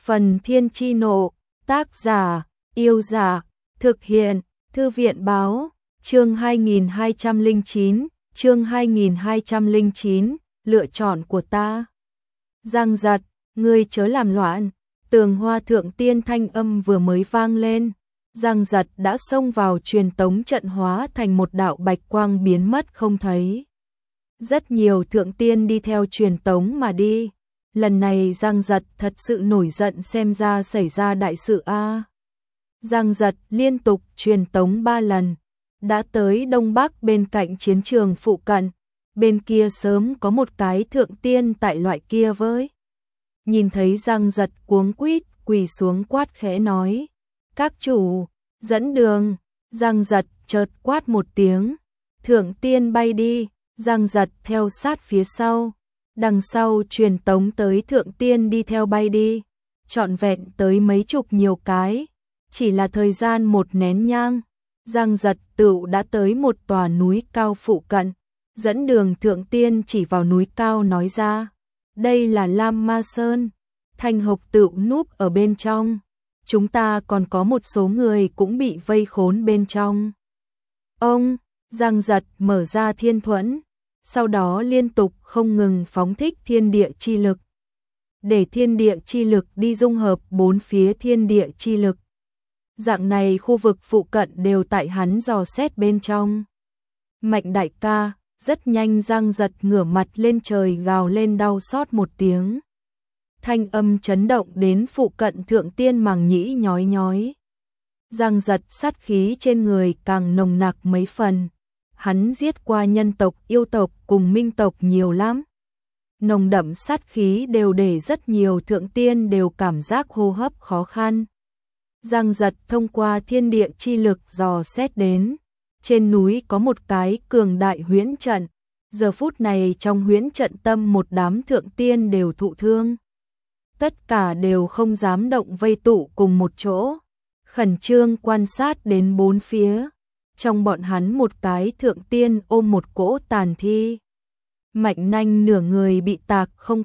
Phần Thiên Chi Nộ, tác giả, Yêu Giả, thực hiện, Thư viện Báo, chương 2209, lựa chọn của ta. Giang Giật, ngươi chớ làm loạn, Tường Hoa Thượng Tiên thanh âm vừa mới vang lên. Giang Giật đã xông vào truyền tống trận hóa thành một đạo bạch quang biến mất không thấy. Rất nhiều thượng tiên đi theo truyền tống mà đi. Lần này Giang Giật thật sự nổi giận, xem ra xảy ra đại sự a. Giang Giật liên tục truyền tống 3 lần, đã tới Đông Bắc bên cạnh chiến trường phụ cận, bên kia sớm có một cái thượng tiên tại loại kia với. Nhìn thấy Giang Giật cuống quýt quỳ xuống quát khẽ nói: "Các chủ, dẫn đường." Giang Giật chợt quát một tiếng, thượng tiên bay đi. Giang Giật theo sát phía sau, đằng sau truyền tống tới thượng tiên đi theo bay đi, trọn vẹn tới mấy chục nhiều cái, chỉ là thời gian một nén nhang, Giang Giật tựu đã tới một tòa núi cao phụ cận, dẫn đường thượng tiên chỉ vào núi cao nói ra: "Đây là Lam Ma Sơn." Thanh Hộc tựu núp ở bên trong, chúng ta còn có một số người cũng bị vây khốn bên trong. Ông, Giang Giật mở ra thiên thuẫn, sau đó liên tục không ngừng phóng thích thiên địa chi lực, để thiên địa chi lực đi dung hợp bốn phía thiên địa chi lực. Dạng này khu vực phụ cận đều tại hắn dò xét bên trong. Mạnh đại ca, rất nhanh Giang Giật ngửa mặt lên trời gào lên đau xót một tiếng. Thanh âm chấn động đến phụ cận thượng tiên màng nhĩ nhói nhói. Giang Giật sát khí trên người càng nồng nặc mấy phần. Hắn giết qua nhân tộc, yêu tộc cùng minh tộc nhiều lắm. Nồng đậm sát khí đều để rất nhiều thượng tiên đều cảm giác hô hấp khó khăn. Giang Giật thông qua thiên địa chi lực dò xét đến, trên núi có một cái cường đại huyễn trận. Giờ phút này trong huyễn trận tâm một đám thượng tiên đều thụ thương. Tất cả đều không dám động, vây tụ cùng một chỗ, khẩn trương quan sát đến bốn phía. Trong bọn hắn một cái thượng tiên ôm một cỗ tàn thi. Mạnh Nanh nửa người bị tạc không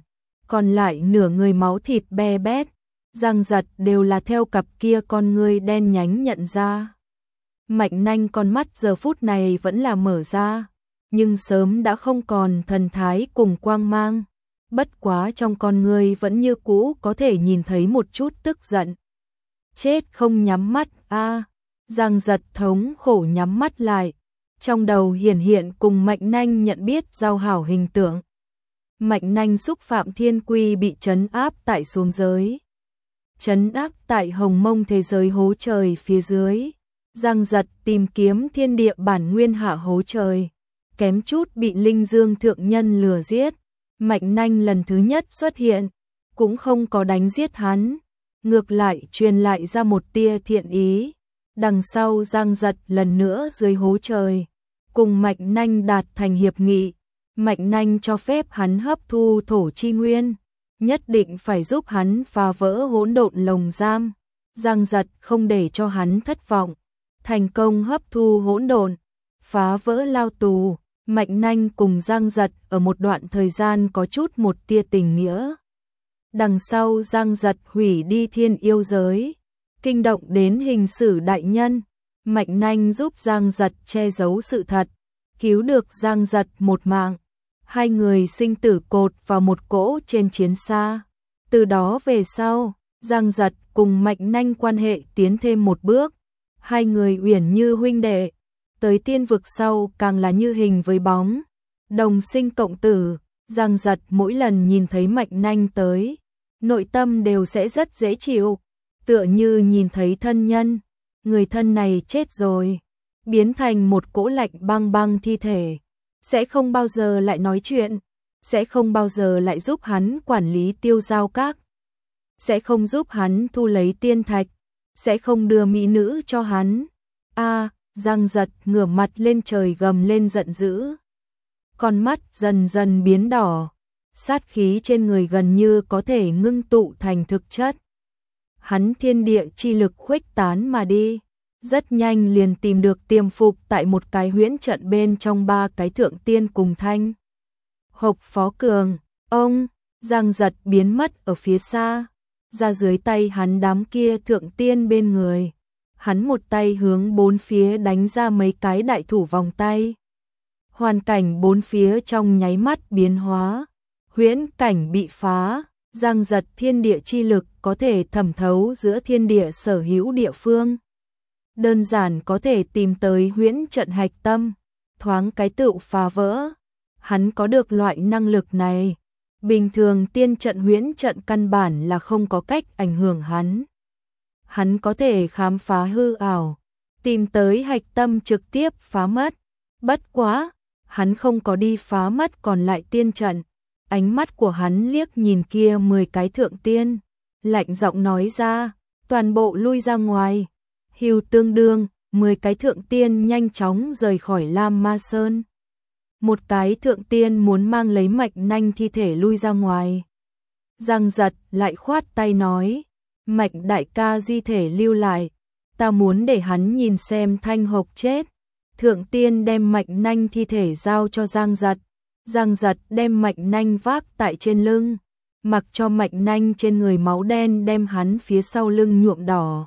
còn lại nửa người máu thịt be bét. Giang Giật đều là theo cặp kia con ngươi đen nhánh nhận ra. Mạnh Nanh con mắt giờ phút này vẫn là mở ra, nhưng sớm đã không còn thần thái cùng quang mang. Bất quá trong con ngươi vẫn như cũ có thể nhìn thấy một chút tức giận. Chết không nhắm mắt a. Giang Giật thống khổ nhắm mắt lại, trong đầu hiển hiện cùng Mạnh Nanh nhận biết giao hảo hình tượng. Mạnh Nanh xúc phạm thiên quy bị trấn áp tại xuống giới, trấn áp tại hồng mông thế giới hố trời phía dưới. Giang Giật tìm kiếm thiên địa bản nguyên hạ hố trời, kém chút bị Linh Dương thượng nhân lừa giết. Mạnh Nanh lần thứ nhất xuất hiện, cũng không có đánh giết hắn, ngược lại truyền lại ra một tia thiện ý. Đằng sau Giang Giật lần nữa dưới hố trời, cùng Mạnh Nanh đạt thành hiệp nghị. Mạnh Nanh cho phép hắn hấp thu thổ chi nguyên, nhất định phải giúp hắn phá vỡ hỗn độn lồng giam. Giang Giật không để cho hắn thất vọng, thành công hấp thu hỗn độn, phá vỡ lao tù. Mạnh Nanh cùng Giang Giật ở một đoạn thời gian có chút một tia tình nghĩa. Đằng sau Giang Giật hủy đi thiên yêu giới, kinh động đến hình sử đại nhân. Mạnh Nanh giúp Giang Giật che giấu sự thật, cứu được Giang Giật một mạng. Hai người sinh tử cột vào một cỗ trên chiến xa. Từ đó về sau, Giang Giật cùng Mạnh Nanh quan hệ tiến thêm một bước. Hai người uyển như huynh đệ, tới tiên vực sau càng là như hình với bóng, đồng sinh cộng tử. Giang Giật mỗi lần nhìn thấy Mạnh Nanh tới, nội tâm đều sẽ rất dễ chịu, tựa như nhìn thấy thân nhân. Người thân này chết rồi, biến thành một cỗ lạnh băng băng thi thể, sẽ không bao giờ lại nói chuyện, sẽ không bao giờ lại giúp hắn quản lý tiêu giao các, sẽ không giúp hắn thu lấy tiên thạch, sẽ không đưa mỹ nữ cho hắn. Giang Giật ngửa mặt lên trời gầm lên giận dữ, con mắt dần dần biến đỏ, sát khí trên người gần như có thể ngưng tụ thành thực chất. Hắn thiên địa chi lực khuếch tán mà đi, rất nhanh liền tìm được tiềm phục tại một cái huyễn trận bên trong ba cái thượng tiên cùng Thanh Hộc Phó Cường. Giang Giật biến mất ở phía xa, ra dưới tay hắn đám kia thượng tiên bên người. Hắn một tay hướng bốn phía đánh ra mấy cái đại thủ vòng tay. Hoàn cảnh bốn phía trong nháy mắt biến hóa, huyễn cảnh bị phá, giang giật thiên địa chi lực có thể thẩm thấu giữa thiên địa sở hữu địa phương. Đơn giản có thể tìm tới huyễn trận hạch tâm, thoáng cái tựu phá vỡ. Hắn có được loại năng lực này, bình thường tiên trận huyễn trận căn bản là không có cách ảnh hưởng hắn. Hắn có thể khám phá hư ảo, tìm tới hạch tâm trực tiếp phá mất. Bất quá, hắn không có đi phá mất còn lại tiên trận. Ánh mắt của hắn liếc nhìn kia 10 cái thượng tiên, lạnh giọng nói ra, toàn bộ lui ra ngoài. Hưu tương đương, 10 cái thượng tiên nhanh chóng rời khỏi Lam Ma Sơn. Một cái thượng tiên muốn mang lấy mạch nanh thi thể lui ra ngoài. Giang giật lại khoát tay nói, Mạch đại ca di thể lưu lại, ta muốn để hắn nhìn xem Thanh Hộc chết. Thượng tiên đem mạch nanh thi thể giao cho Giang giật. Giang giật đem mạch nanh vác tại trên lưng, mặc cho mạch nanh trên người máu đen đem hắn phía sau lưng nhuộm đỏ.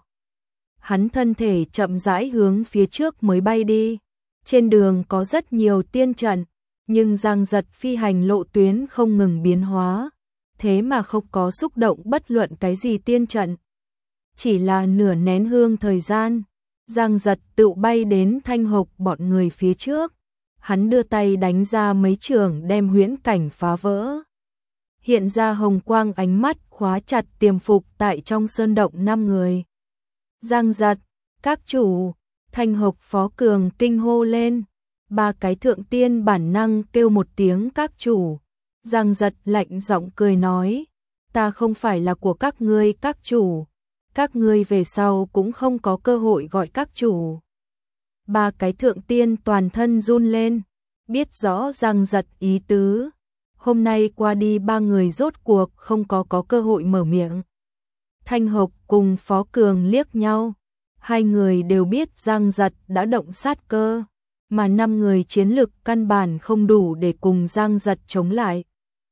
Hắn thân thể chậm rãi hướng phía trước mới bay đi. Trên đường có rất nhiều tiên trận, nhưng Giang giật phi hành lộ tuyến không ngừng biến hóa, thế mà không có xúc động bất luận cái gì tiên trận. Chỉ là nửa nén hương thời gian, Giang giật tự bay đến Thanh Hộc bọn người phía trước. Hắn đưa tay đánh ra mấy trường đem huyễn cảnh phá vỡ. Hiện ra hồng quang ánh mắt khóa chặt tiềm phục tại trong sơn động 5 người. Giang giật, các chủ, Thanh Hộc Phó Cường kinh hô lên. 3 cái thượng tiên bản năng kêu một tiếng các chủ. Giang giật lạnh giọng cười nói, ta không phải là của các ngươi các chủ. Các ngươi về sau cũng không có cơ hội gọi các chủ. 3 cái thượng tiên toàn thân run lên, biết rõ Giang giật ý tứ. Hôm nay qua đi 3 người rốt cuộc không có cơ hội mở miệng. Thanh Hộc cùng Phó Cường liếc nhau, hai người đều biết Giang giật đã động sát cơ, mà 5 người chiến lực căn bản không đủ để cùng Giang giật chống lại.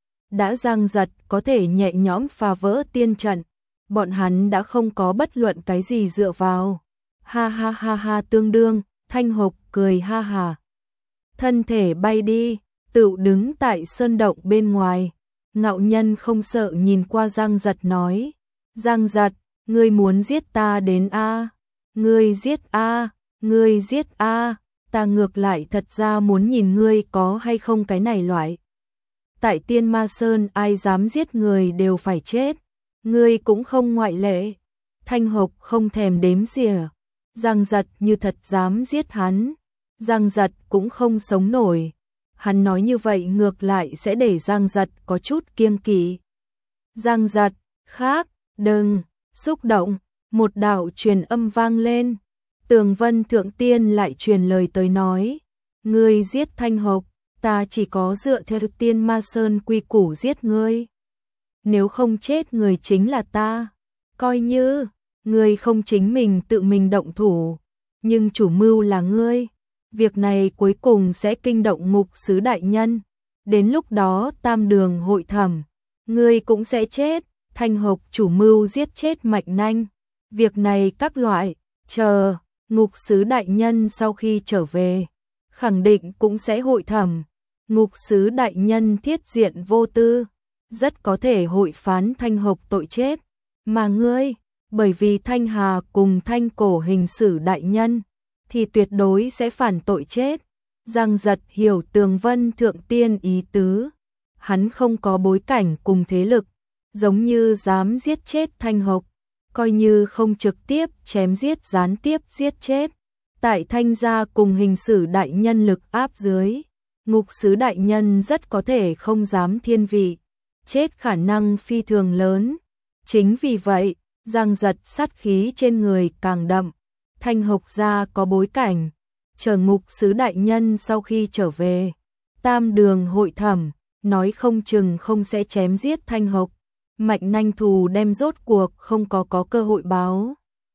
Đã Giang giật có thể nhẹ nhõm phá vỡ tiên trận, bọn hắn đã không có bất luận cái gì dựa vào. Ha ha ha ha, tương đương, Thanh Hộc cười ha ha. Thân thể bay đi, tự đứng tại sơn động bên ngoài. Ngạo Nhân không sợ nhìn qua Giang giật nói, Giang giật, ngươi muốn giết ta đến a? Ngươi giết a, ngươi giết a, ta ngược lại thật ra muốn nhìn ngươi có hay không cái này loại. Tại Tiên Ma Sơn ai dám giết người đều phải chết, ngươi cũng không ngoại lệ. Thanh Hộc không thèm đếm xỉa, Giang giật như thật dám giết hắn, Giang giật cũng không sống nổi. Hắn nói như vậy ngược lại sẽ để Giang giật có chút kiêng kỵ. Giang giật, khác, đừng, xúc động, một đạo truyền âm vang lên. Tường Vân Thượng Tiên lại truyền lời tới nói, ngươi giết Thanh Hộc, ta chỉ có dựa theo Tiên Ma Sơn quy củ giết ngươi. Nếu không chết người chính là ta, coi như ngươi không chính mình tự mình động thủ, nhưng chủ mưu là ngươi. Việc này cuối cùng sẽ kinh động Ngục Sứ đại nhân, đến lúc đó tam đường hội thẩm, ngươi cũng sẽ chết. Thanh Hộc chủ mưu giết chết mạch nanh, việc này các loại, chờ Ngục Sứ đại nhân sau khi trở về, khẳng định cũng sẽ hội thẩm. Ngục Sứ đại nhân thiết diện vô tư, rất có thể hội phán Thanh Hộc tội chết, mà ngươi, bởi vì Thanh Hà cùng Thanh Cổ hình xử đại nhân, thì tuyệt đối sẽ phản tội chết. Giang giật hiểu Tường Vân Thượng Tiên ý tứ, hắn không có bối cảnh cùng thế lực, giống như dám giết chết Thanh Hộc, coi như không trực tiếp chém giết gián tiếp giết chết. Tại Thanh gia cùng hình xử đại nhân lực áp dưới, Ngục Sứ đại nhân rất có thể không dám thiên vị, chết khả năng phi thường lớn. Chính vì vậy, Giang giật sát khí trên người càng đậm. Thanh Hộc gia có bối cảnh, chờ Ngục Sứ đại nhân sau khi trở về, tam đường hội thẩm, nói không chừng không sẽ chém giết Thanh Hộc. Mạch nanh thù đem rốt cuộc không có cơ hội báo.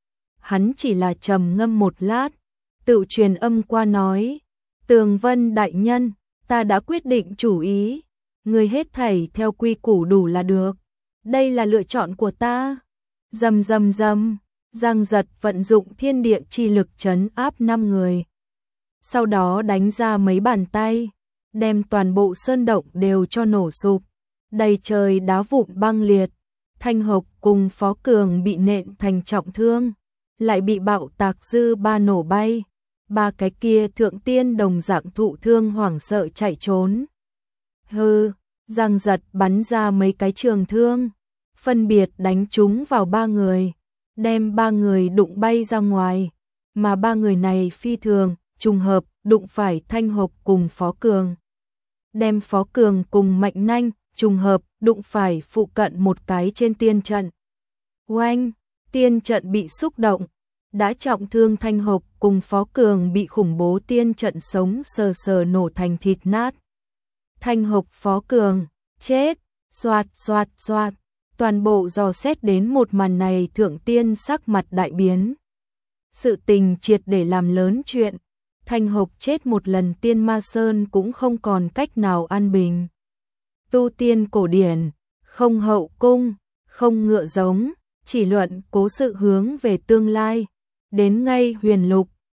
Hắn chỉ là trầm ngâm một lát, tự truyền âm qua nói, Tường Vân đại nhân, ta đã quyết định chủ ý, người hết thảy theo quy củ đủ là được. Đây là lựa chọn của ta. Rầm rầm rầm, Giang Giật vận dụng thiên địa chi lực trấn áp 5 người. Sau đó đánh ra mấy bàn tay, đem toàn bộ sơn động đều cho nổ sụp, đầy trời đá vụn băng liệt. Thanh Hộc cùng Phó Cường bị nện thành trọng thương, lại bị bạo tạc dư ba nổ bay. Ba cái kia thượng tiên đồng dạng thụ thương hoảng sợ chạy trốn. Hừ, Giang Giật bắn ra mấy cái trường thương, phân biệt đánh trúng vào 3 người, đem 3 người đụng bay ra ngoài, mà 3 người này phi thường, trùng hợp, đụng phải Thanh Hộc cùng Phó Cường. Đem Phó Cường cùng Mạnh Nanh, trùng hợp, đụng phải phụ cận một cái trên tiên trận. Oanh, tiên trận bị xúc động, đã trọng thương Thanh Hộc cùng Phó Cường bị khủng bố tiên trận sống sờ sờ nổ thành thịt nát. Thanh Hộc Phó Cường, chết, xoạt xoạt xoạt, toàn bộ dò xét đến một màn này thượng tiên sắc mặt đại biến. Sự tình triệt để làm lớn chuyện, Thanh Hộc chết một lần Tiên Ma Sơn cũng không còn cách nào an bình. Tu tiên cổ điển, không hậu cung, không ngựa giống, chỉ luận cố sự hướng về tương lai, đến ngay huyền lục,